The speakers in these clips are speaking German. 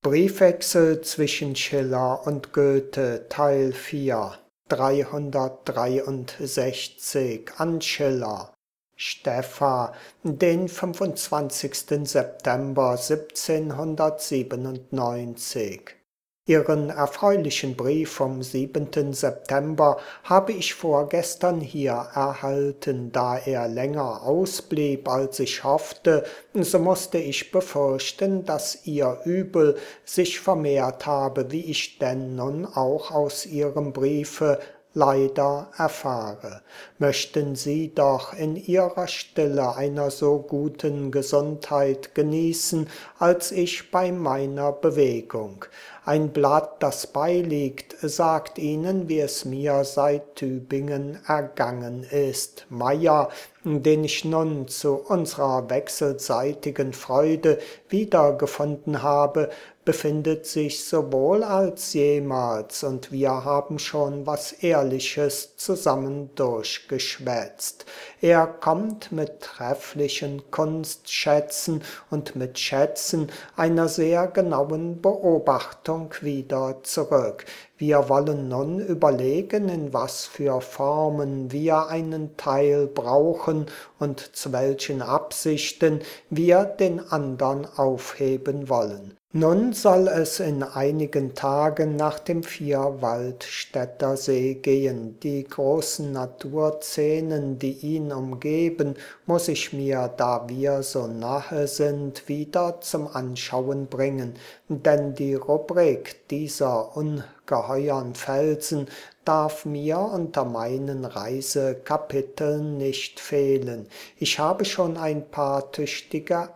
Briefwechsel zwischen Schiller und Goethe, Teil 4, 363 an Schiller. Steffa, den 25. September 1797. Ihren erfreulichen Brief vom 7. September habe ich vorgestern hier erhalten. Da er länger ausblieb, als ich hoffte, so musste ich befürchten, dass Ihr Übel sich vermehrt habe, wie ich denn nun auch aus Ihrem Briefe leider erfahre. Möchten Sie doch in Ihrer Stille einer so guten Gesundheit genießen, als ich bei meiner Bewegung. Ein Blatt, das beiliegt, sagt Ihnen, wie es mir seit Tübingen ergangen ist. Meyer, den ich nun zu unserer wechselseitigen Freude wiedergefunden habe, befindet sich so wohl als jemals, und wir haben schon was Ehrliches zusammen durchgeschwätzt. Er kommt mit trefflichen Kunstschätzen und mit Schätzen einer sehr genauen Beobachtung wieder zurück. Wir wollen nun überlegen, in was für Formen wir einen Teil brauchen und zu welchen Absichten wir den andern aufheben wollen. Nun soll es in einigen Tagen nach dem Vierwaldstätter See gehen. Die großen Naturszenen, die ihn umgeben, muss ich mir, da wir so nahe sind, wieder zum Anschauen bringen. Denn die Rubrik dieser ungeheuern Felsen darf mir unter meinen Reisekapiteln nicht fehlen. Ich habe schon ein paar tüchtige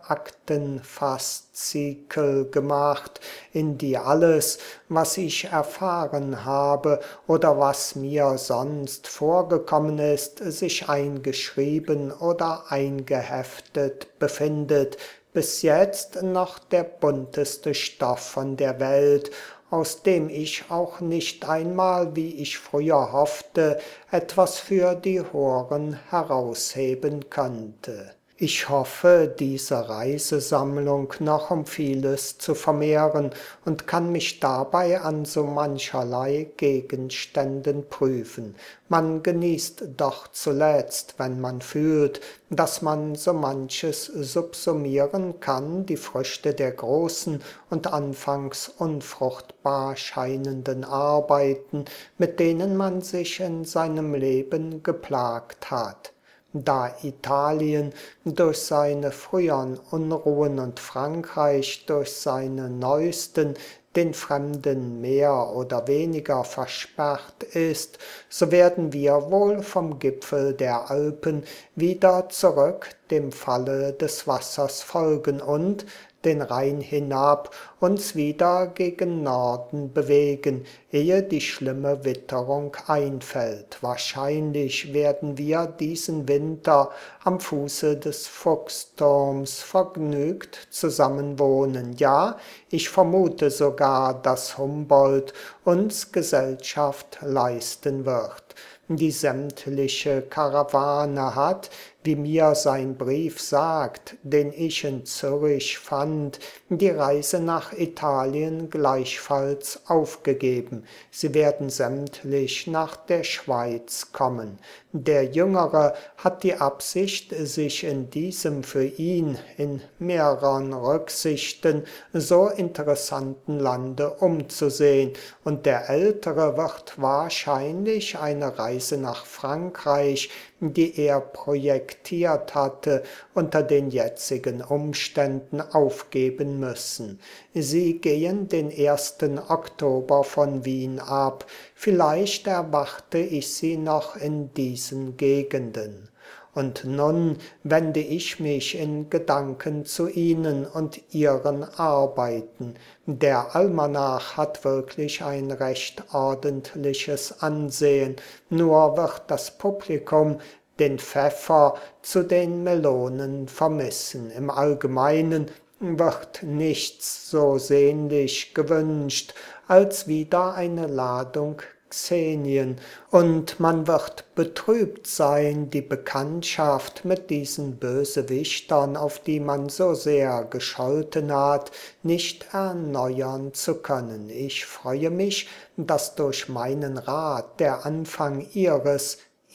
Aktenfaszikel gemacht, in die alles, was ich erfahren habe oder was mir sonst vorgekommen ist, sich eingeschrieben oder eingeheftet befindet. Bis jetzt noch der bunteste Stoff von der Welt, aus dem ich auch nicht einmal, wie ich früher hoffte, etwas für die Horen herausheben könnte. Ich hoffe, diese Reisesammlung noch um vieles zu vermehren und kann mich dabei an so mancherlei Gegenständen prüfen. Man genießt doch zuletzt, wenn man fühlt, dass man so manches subsumieren kann, die Früchte der großen und anfangs unfruchtbar scheinenden Arbeiten, mit denen man sich in seinem Leben geplagt hat. Da Italien durch seine frühern Unruhen und Frankreich durch seine neuesten den Fremden mehr oder weniger versperrt ist, so werden wir wohl vom Gipfel der Alpen wieder zurück dem Falle des Wassers folgen und, den Rhein hinab, uns wieder gegen Norden bewegen, ehe die schlimme Witterung einfällt. Wahrscheinlich werden wir diesen Winter am Fuße des Fuchsturms vergnügt zusammenwohnen. Ja, ich vermute sogar, dass Humboldt uns Gesellschaft leisten wird. Die sämtliche Karawane hat, wie mir sein Brief sagt, den ich in Zürich fand, die Reise nach Italien gleichfalls aufgegeben. Sie werden sämtlich nach der Schweiz kommen. Der Jüngere hat die Absicht, sich in diesem für ihn in mehreren Rücksichten so interessanten Lande umzusehen, und der Ältere wird wahrscheinlich eine Reise nach Frankreich, die er projektiert hatte, unter den jetzigen Umständen aufgeben müssen. Sie gehen den 1. Oktober von Wien ab. Vielleicht erwarte ich sie noch in diesen Gegenden. Und nun wende ich mich in Gedanken zu Ihnen und Ihren Arbeiten. Der Almanach hat wirklich ein recht ordentliches Ansehen, nur wird das Publikum den Pfeffer zu den Melonen vermissen. Im Allgemeinen wird nichts so sehnlich gewünscht, als wieder eine Ladung Xenien, und man wird betrübt sein, die Bekanntschaft mit diesen Bösewichtern, auf die man so sehr gescholten hat, nicht erneuern zu können. Ich freue mich, dass durch meinen Rat der Anfang ihres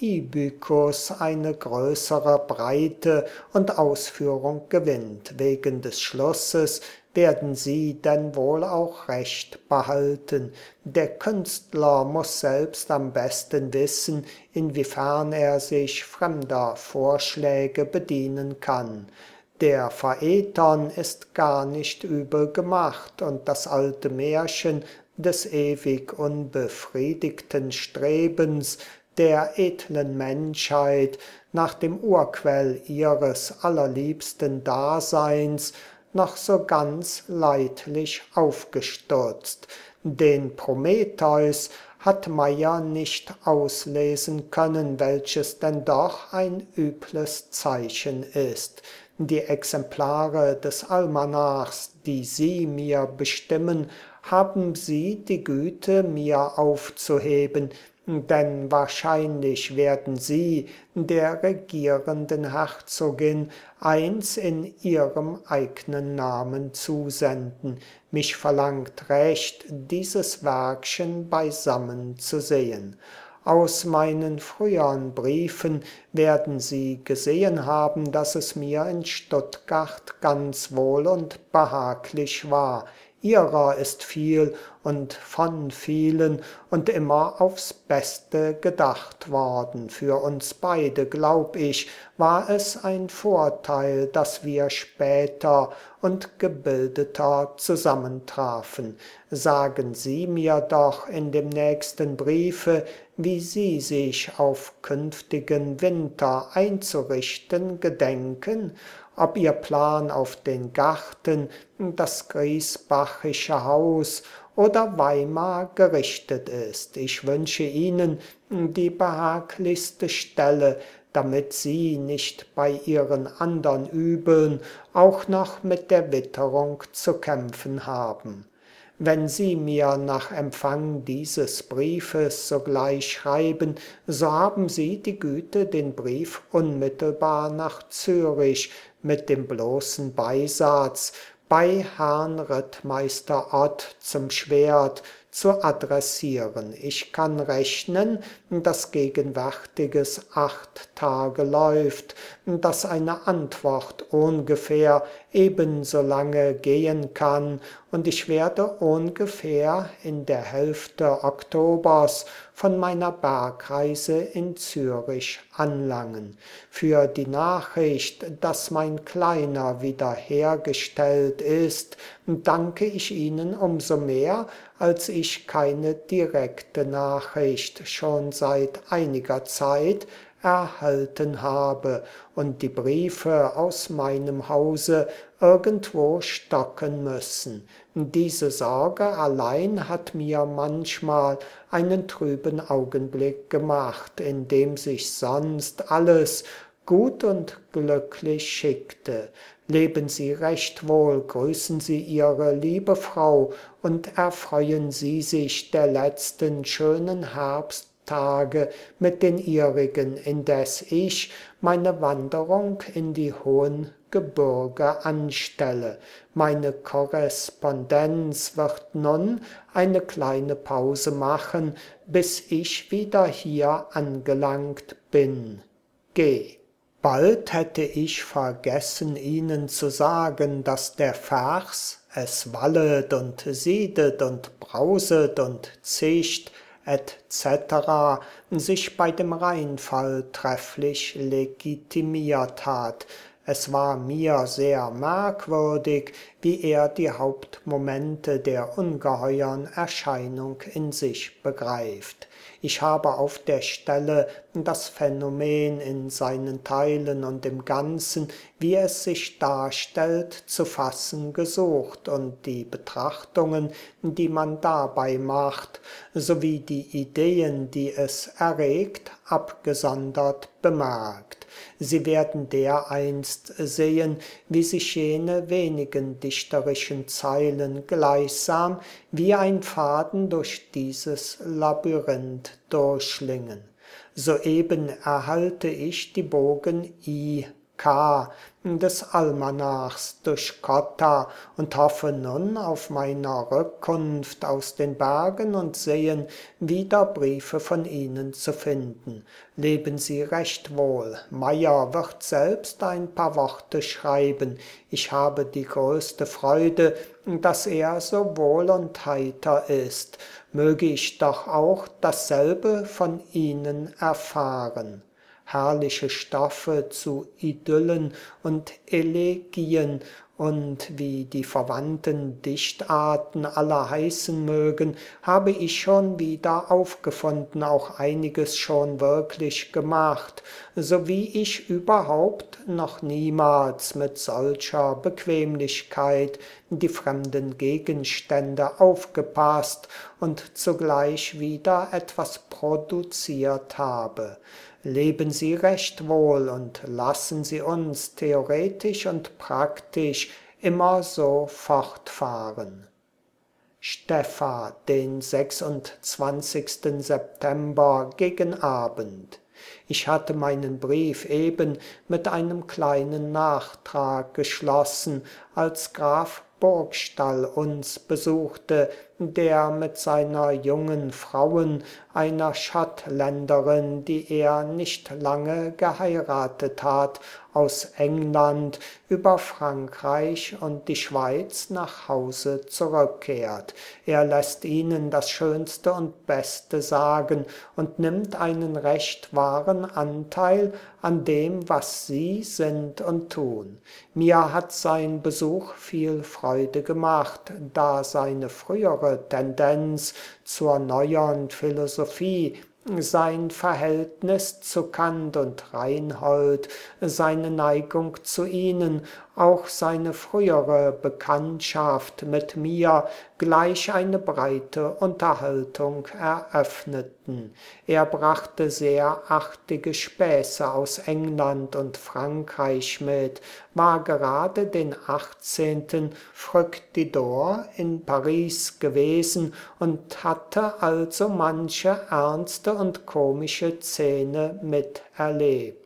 Ibykus eine größere Breite und Ausführung gewinnt. Wegen des Schlusses werden Sie denn wohl auch Recht behalten. Der Künstler muss selbst am besten wissen, inwiefern er sich fremder Vorschläge bedienen kann. Der Veretern ist gar nicht übel gemacht, und das alte Märchen des ewig unbefriedigten Strebens der edlen Menschheit nach dem Urquell ihres allerliebsten Daseins noch so ganz leidlich aufgestürzt. Den Prometheus hat Meyer nicht auslesen können, welches denn doch ein übles Zeichen ist. Die Exemplare des Almanachs, die Sie mir bestimmen, haben Sie die Güte, mir aufzuheben, denn wahrscheinlich werden Sie der regierenden Herzogin eins in ihrem eigenen Namen zusenden. Mich verlangt Recht, dieses Werkchen beisammen zu sehen. Aus meinen früheren Briefen werden Sie gesehen haben, dass es mir in Stuttgart ganz wohl und behaglich war. Ihrer ist viel und von vielen und immer aufs Beste gedacht worden. Für uns beide, glaub ich, war es ein Vorteil, dass wir später und gebildeter zusammentrafen. Sagen Sie mir doch in dem nächsten Briefe, wie Sie sich auf künftigen Winter einzurichten gedenken, ob Ihr Plan auf den Garten, das Griesbachische Haus oder Weimar gerichtet ist. Ich wünsche Ihnen die behaglichste Stelle, damit Sie nicht bei Ihren andern Übeln auch noch mit der Witterung zu kämpfen haben. Wenn Sie mir nach Empfang dieses Briefes sogleich schreiben, so haben Sie die Güte, den Brief unmittelbar nach Zürich mit dem bloßen Beisatz bei Herrn Rittmeister Ott zum Schwert zu adressieren. Ich kann rechnen, dass gegenwärtiges 8 Tage läuft, dass eine Antwort ungefähr ebenso lange gehen kann, und ich werde ungefähr in der Hälfte Oktobers von meiner Bergreise in Zürich anlangen. Für die Nachricht, dass mein Kleiner wiederhergestellt ist, danke ich Ihnen umso mehr, als ich keine direkte Nachricht schon seit einiger Zeit erhalten habe und die Briefe aus meinem Hause irgendwo stocken müssen. Diese Sorge allein hat mir manchmal einen trüben Augenblick gemacht, in dem sich sonst alles gut und glücklich schickte. Leben Sie recht wohl, grüßen Sie Ihre liebe Frau und erfreuen Sie sich der letzten schönen Herbsttage mit den Ihrigen, indes ich meine Wanderung in die hohen Gebirge anstelle. Meine Korrespondenz wird nun eine kleine Pause machen, bis ich wieder hier angelangt bin. Geh. Bald hätte ich vergessen, Ihnen zu sagen, dass der Vers "Es wallet und siedet und brauset und zischt" etc. sich bei dem Rheinfall trefflich legitimiert hat. Es war mir sehr merkwürdig, wie er die Hauptmomente der ungeheuern Erscheinung in sich begreift. Ich habe auf der Stelle das Phänomen in seinen Teilen und im Ganzen, wie es sich darstellt, zu fassen gesucht und die Betrachtungen, die man dabei macht, sowie die Ideen, die es erregt, abgesondert bemerkt. Sie werden dereinst sehen, wie sich jene wenigen dichterischen Zeilen gleichsam wie ein Faden durch dieses Labyrinth durchschlingen. Soeben erhalte ich die Bogen I, K des Almanachs durch Cotta und hoffe nun auf meiner Rückkunft aus den Bergen und Seen wieder Briefe von Ihnen zu finden. Leben Sie recht wohl. Meyer wird selbst ein paar Worte schreiben. Ich habe die größte Freude, dass er so wohl und heiter ist. Möge ich doch auch dasselbe von Ihnen erfahren. Herrliche Stoffe zu Idyllen und Elegien und wie die verwandten Dichtarten aller heißen mögen, habe ich schon wieder aufgefunden, auch einiges schon wirklich gemacht, so wie ich überhaupt noch niemals mit solcher Bequemlichkeit die fremden Gegenstände aufgepasst und zugleich wieder etwas produziert habe. Leben Sie recht wohl und lassen Sie uns theoretisch und praktisch immer so fortfahren. Stepha, den 26. September gegen Abend. Ich hatte meinen Brief eben mit einem kleinen Nachtrag geschlossen, als Graf Burgstall uns besuchte, der mit seiner jungen Frauen, einer Schottländerin, die er nicht lange geheiratet hat, aus England über Frankreich und die Schweiz nach Hause zurückkehrt. Er lässt ihnen das Schönste und Beste sagen und nimmt einen recht wahren Anteil an dem, was sie sind und tun. Mir hat sein Besuch viel Freude gemacht, da seine frühere Tendenz zur neueren Philosophie, sein Verhältnis zu Kant und Reinhold, seine Neigung zu ihnen, auch seine frühere Bekanntschaft mit mir gleich eine breite Unterhaltung eröffneten. Er brachte sehr artige Späße aus England und Frankreich mit, war gerade den 18. Fructidor in Paris gewesen und hatte also manche ernste und komische Szene miterlebt.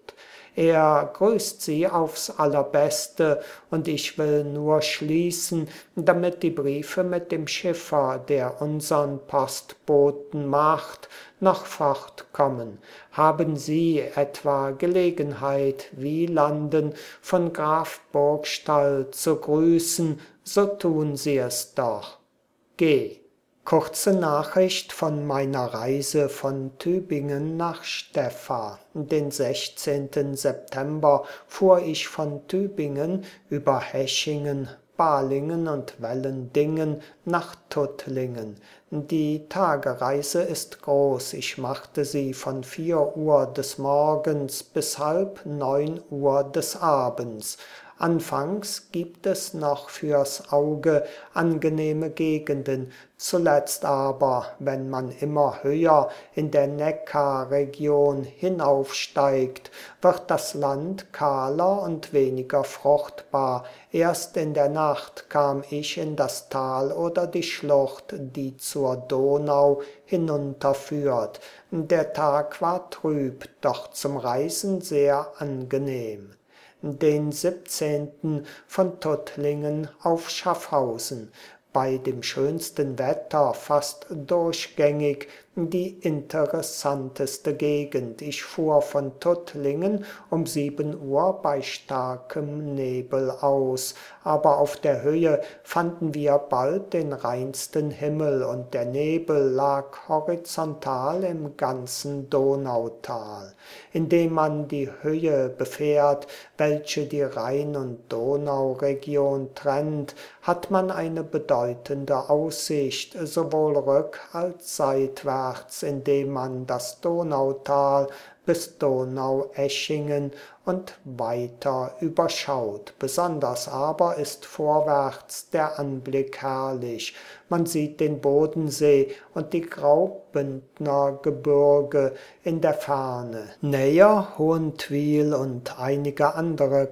Er grüßt Sie aufs Allerbeste, und ich will nur schließen, damit die Briefe mit dem Schiffer, der unsern Postboten macht, noch fortkommen. Haben Sie etwa Gelegenheit, Wielanden von Graf Burgstall zu grüßen, so tun Sie es doch. G. Kurze Nachricht von meiner Reise von Tübingen nach Stepha. Den 16. September fuhr ich von Tübingen über Hechingen, Balingen und Wellendingen nach Tuttlingen. Die Tagereise ist groß. Ich machte sie von 4 Uhr des Morgens bis halb 9 Uhr des Abends. Anfangs gibt es noch fürs Auge angenehme Gegenden, zuletzt aber, wenn man immer höher in der Neckarregion hinaufsteigt, wird das Land kahler und weniger fruchtbar. Erst in der Nacht kam ich in das Tal oder die Schlucht, die zur Donau hinunterführt. Der Tag war trüb, doch zum Reisen sehr angenehm. Den 17. von Tuttlingen auf Schaffhausen. Bei dem schönsten Wetter fast durchgängig die interessanteste Gegend. Ich fuhr von Tuttlingen um 7 Uhr bei starkem Nebel aus, aber auf der Höhe fanden wir bald den reinsten Himmel und der Nebel lag horizontal im ganzen Donautal. Indem man die Höhe befährt, welche die Rhein- und Donauregion trennt, hat man eine bedeutende Aussicht, sowohl rück- als seitwärts südwärts, indem man das Donautal bis Donaueschingen und weiter überschaut. Besonders aber ist vorwärts der Anblick herrlich. Man sieht den Bodensee und die Graubündner Gebirge in der Ferne. Näher Hohentwiel und einige andere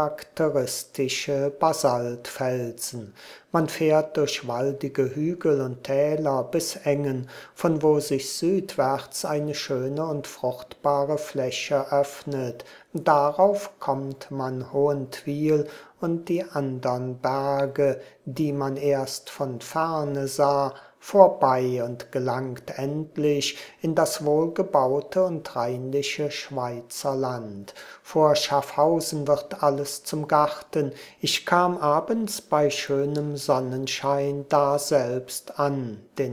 charakteristische Basaltfelsen. Man fährt durch waldige Hügel und Täler bis Engen, von wo sich südwärts eine schöne und fruchtbare Fläche öffnet. Darauf kommt man Hohentwiel und die andern Berge, die man erst von ferne sah, vorbei und gelangt endlich in das wohlgebaute und reinliche Schweizer Land. Vor Schaffhausen wird alles zum Garten. Ich kam abends bei schönem Sonnenschein daselbst an. Den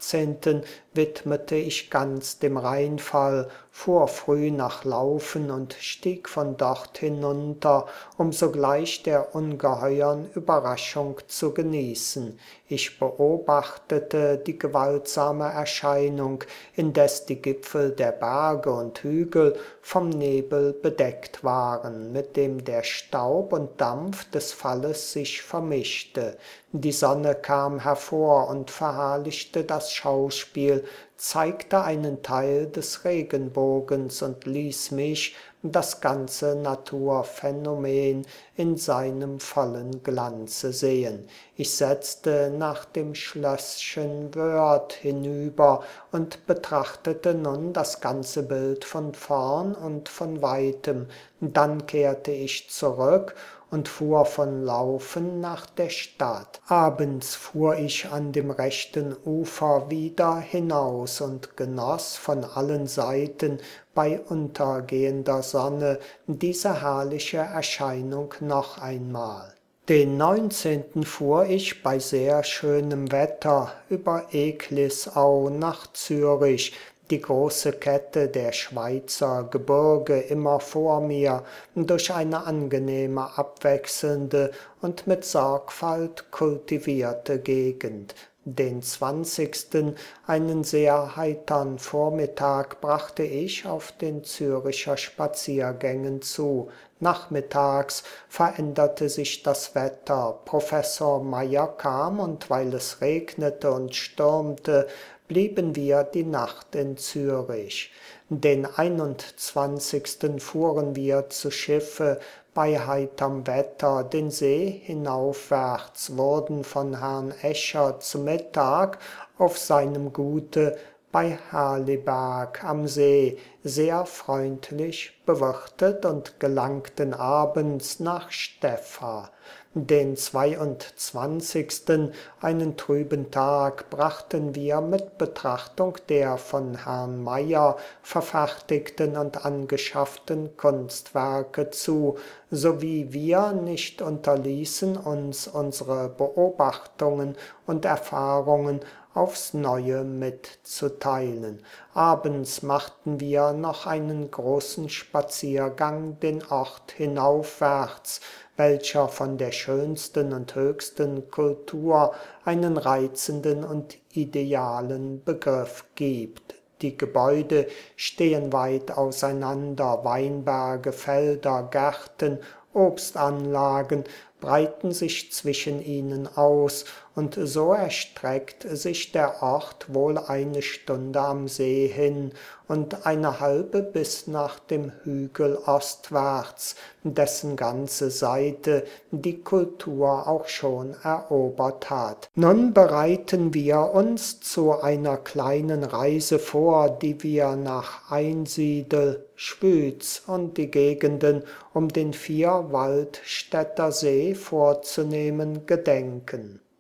18. widmete ich ganz dem Rheinfall, fuhr früh nach Laufen und stieg von dort hinunter, um sogleich der ungeheuern Überraschung zu genießen. Ich beobachtete die gewaltsame Erscheinung, indes die Gipfel der Berge und Hügel vom Nebel bedeckt waren, mit dem der Staub und Dampf des Falles sich vermischte. Die Sonne kam hervor und verherrlichte das Schauspiel, zeigte einen Teil des Regenbogens und ließ mich das ganze Naturphänomen in seinem vollen Glanze sehen. Ich setzte nach dem Schlösschen Wörth hinüber und betrachtete nun das ganze Bild von vorn und von weitem. Dann kehrte ich zurück und fuhr von Laufen nach der Stadt. Abends fuhr ich an dem rechten Ufer wieder hinaus und genoss von allen Seiten bei untergehender Sonne diese herrliche Erscheinung noch einmal. Den 19. fuhr ich bei sehr schönem Wetter über Eglisau nach Zürich, die große Kette der Schweizer Gebirge immer vor mir, durch eine angenehme, abwechselnde und mit Sorgfalt kultivierte Gegend. Den 20., einen sehr heitern Vormittag, brachte ich auf den Züricher Spaziergängen zu. Nachmittags veränderte sich das Wetter. Professor Meyer kam, und weil es regnete und stürmte, blieben wir die Nacht in Zürich. Den 21. fuhren wir zu Schiffe bei heiterm Wetter den See hinaufwärts, wurden von Herrn Escher zu Mittag auf seinem Gute bei Herliberg am See sehr freundlich bewirtet und gelangten abends nach Steffа. Den 22., einen trüben Tag, brachten wir mit Betrachtung der von Herrn Meyer verfertigten und angeschafften Kunstwerke zu, sowie wir nicht unterließen, uns unsere Beobachtungen und Erfahrungen aufs Neue mitzuteilen. Abends machten wir noch einen großen Spaziergang den Ort hinaufwärts, welcher von der schönsten und höchsten Kultur einen reizenden und idealen Begriff gibt. Die Gebäude stehen weit auseinander, Weinberge, Felder, Gärten, Obstanlagen breiten sich zwischen ihnen aus, und so erstreckt sich der Ort wohl eine Stunde am See hin und eine halbe bis nach dem Hügel ostwärts, dessen ganze Seite die Kultur auch schon erobert hat. Nun bereiten wir uns zu einer kleinen Reise vor, die wir nach Einsiedel, Schwyz und die Gegenden um den Vierwaldstätter See vorzunehmen gedenken.